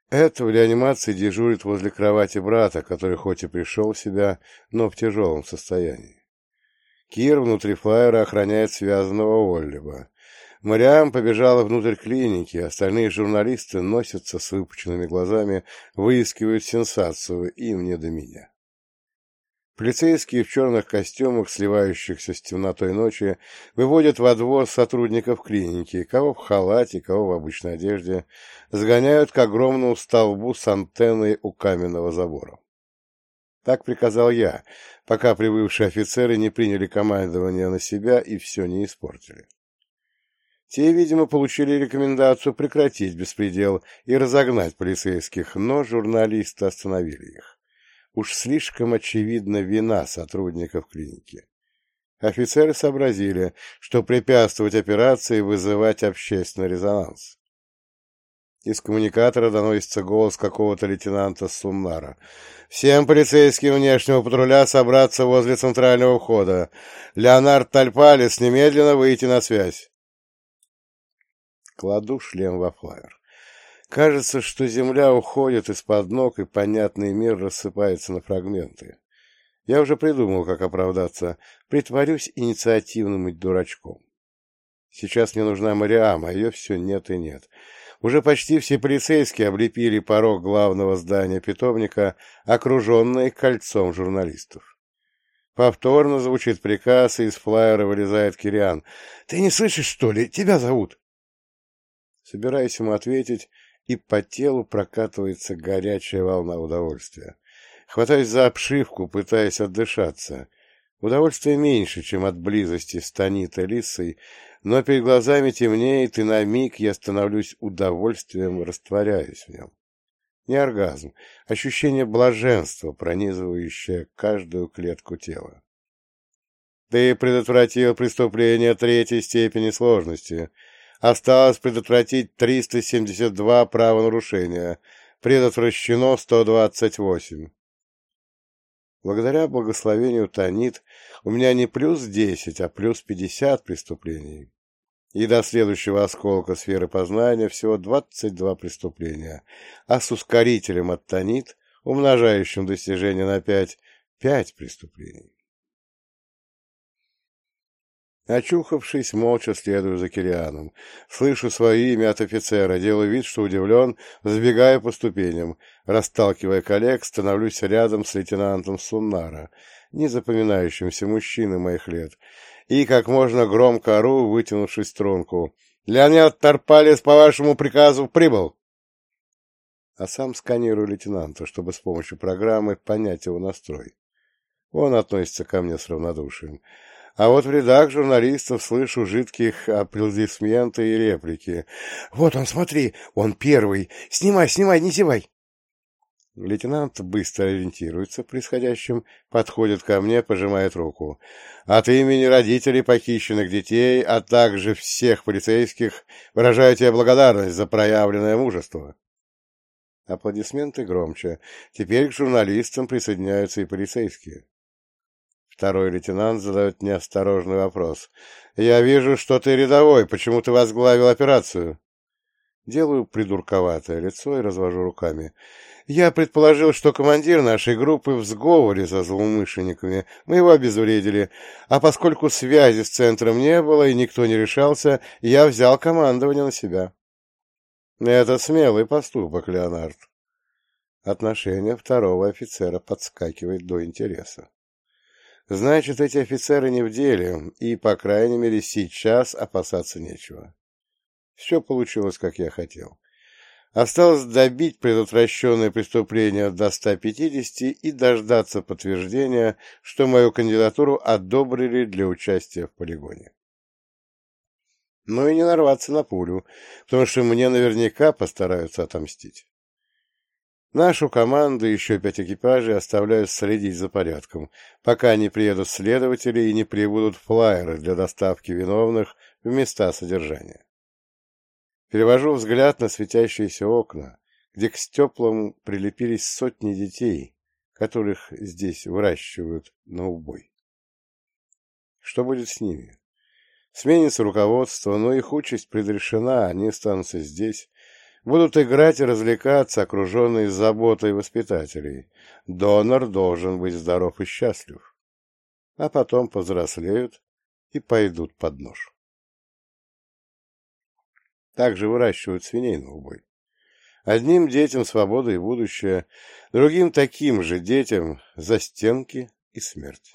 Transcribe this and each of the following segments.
Это в реанимации дежурит возле кровати брата, который хоть и пришел в себя, но в тяжелом состоянии. Кир внутри флайера охраняет связанного Оллиба. Мариам побежала внутрь клиники, остальные журналисты носятся с выпученными глазами, выискивают сенсацию, им не до меня. Полицейские в черных костюмах, сливающихся с темнотой ночи, выводят во двор сотрудников клиники, кого в халате, кого в обычной одежде, сгоняют к огромному столбу с антенной у каменного забора. Так приказал я, пока прибывшие офицеры не приняли командование на себя и все не испортили. Те, видимо, получили рекомендацию прекратить беспредел и разогнать полицейских, но журналисты остановили их. Уж слишком очевидна вина сотрудников клиники. Офицеры сообразили, что препятствовать операции вызывать общественный резонанс. Из коммуникатора доносится голос какого-то лейтенанта Суннара. «Всем полицейским внешнего патруля собраться возле центрального входа. Леонард Тальпалис, немедленно выйти на связь». Кладу шлем во флайер. Кажется, что земля уходит из-под ног, и понятный мир рассыпается на фрагменты. Я уже придумал, как оправдаться. Притворюсь инициативным и дурачком. Сейчас мне нужна Мариам, а ее все нет и нет. Уже почти все полицейские облепили порог главного здания питомника, окруженные кольцом журналистов. Повторно звучит приказ, и из флайера вылезает Кириан. «Ты не слышишь, что ли? Тебя зовут!» Собираюсь ему ответить, и по телу прокатывается горячая волна удовольствия. Хватаюсь за обшивку, пытаясь отдышаться. Удовольствия меньше, чем от близости с Танитой Лиссой, но перед глазами темнеет, и на миг я становлюсь удовольствием, растворяюсь в нем. Не оргазм, ощущение блаженства, пронизывающее каждую клетку тела. Ты предотвратил преступление третьей степени сложности. Осталось предотвратить 372 правонарушения. Предотвращено 128. Благодаря благословению Танит у меня не плюс 10, а плюс 50 преступлений. И до следующего осколка сферы познания всего 22 преступления. А с ускорителем от Танит, умножающим достижение на 5 преступлений. Очухавшись, молча следую за Кирианом. Слышу свое имя от офицера, делаю вид, что удивлен, взбегаю по ступеням. Расталкивая коллег, становлюсь рядом с лейтенантом Суннара, незапоминающимся мужчиной моих лет, и как можно громко ору, вытянувшись в струнку. «Леонид Тарпалис, по вашему приказу, прибыл!» А сам сканирую лейтенанта, чтобы с помощью программы понять его настрой. Он относится ко мне с равнодушием. А вот в рядах журналистов слышу жидких аплодисменты и реплики. «Вот он, смотри, он первый! Снимай, снимай, не зевай!» Лейтенант быстро ориентируется в происходящем, подходит ко мне, пожимает руку. «От имени родителей похищенных детей, а также всех полицейских, выражаю тебе благодарность за проявленное мужество». Аплодисменты громче. Теперь к журналистам присоединяются и полицейские. Второй лейтенант задает неосторожный вопрос. «Я вижу, что ты рядовой. Почему ты возглавил операцию?» Делаю придурковатое лицо и развожу руками. «Я предположил, что командир нашей группы в сговоре со злоумышленниками. Мы его обезвредили. А поскольку связи с центром не было и никто не решался, я взял командование на себя». «Это смелый поступок, Леонард». Отношение второго офицера подскакивает до интереса. Значит, эти офицеры не в деле, и, по крайней мере, сейчас опасаться нечего. Все получилось, как я хотел. Осталось добить предотвращенное преступление до 150 и дождаться подтверждения, что мою кандидатуру одобрили для участия в полигоне. Но и не нарваться на пулю, потому что мне наверняка постараются отомстить. Нашу команду и еще 5 экипажей оставляю следить за порядком, пока не приедут следователи и не прибудут флайеры для доставки виновных в места содержания. Перевожу взгляд на светящиеся окна, где к стеклам прилепились сотни детей, которых здесь выращивают на убой. Что будет с ними? Сменится руководство, но их участь предрешена, они останутся здесь. Будут играть и развлекаться, окруженные заботой воспитателей. Донор должен быть здоров и счастлив. А потом повзрослеют и пойдут под нож. Также выращивают свиней на убой. Одним детям свобода и будущее, другим таким же детям застенки и смерть.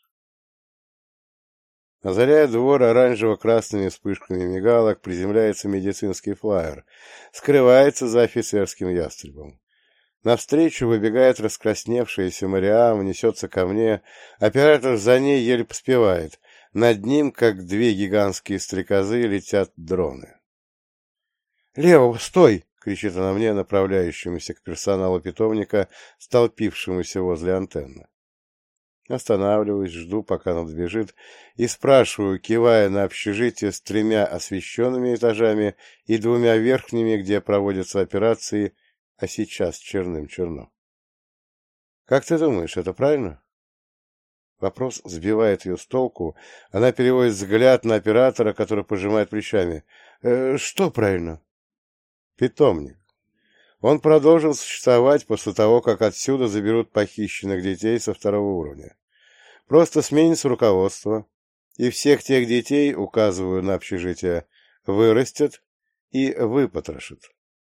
Озаряя двор оранжево-красными вспышками мигалок, приземляется медицинский флайер, скрывается за офицерским ястребом. Навстречу выбегает раскрасневшаяся Мариам, несется ко мне, оператор за ней еле поспевает. Над ним, как две гигантские стрекозы, летят дроны. «Лео, стой!» — кричит она мне, направляющемуся к персоналу питомника, столпившемуся возле антенны. Останавливаюсь, жду, пока она добежит, и спрашиваю, кивая на общежитие с 3 освещенными этажами и 2 верхними, где проводятся операции, а сейчас черным-черно. «Как ты думаешь, это правильно?» Вопрос сбивает ее с толку. Она переводит взгляд на оператора, который пожимает плечами. «Что правильно?» «Питомник. Он продолжил существовать после того, как отсюда заберут похищенных детей со 2-го уровня. Просто сменится руководство, и всех тех детей, указываю на общежитие, вырастет и выпотрошит.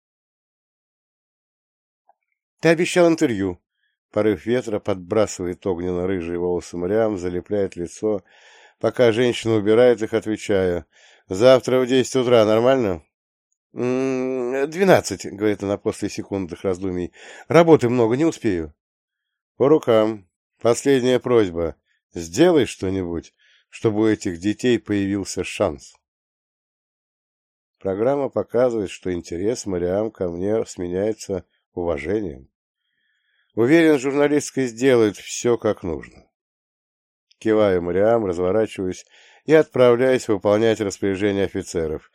Ты обещал интервью. Порыв ветра подбрасывает огненно-рыжие волосы Мариам, залепляет лицо. Пока женщина убирает их, отвечаю. Завтра в 10 утра, нормально? 12, говорит она после секундных раздумий. Работы много, не успею. По рукам. Последняя просьба. Сделай что-нибудь, чтобы у этих детей появился шанс. Программа показывает, что интерес Мариам ко мне сменяется уважением. Уверен, журналистка сделает все как нужно. Киваю Мариам, разворачиваюсь и отправляюсь выполнять распоряжение офицеров.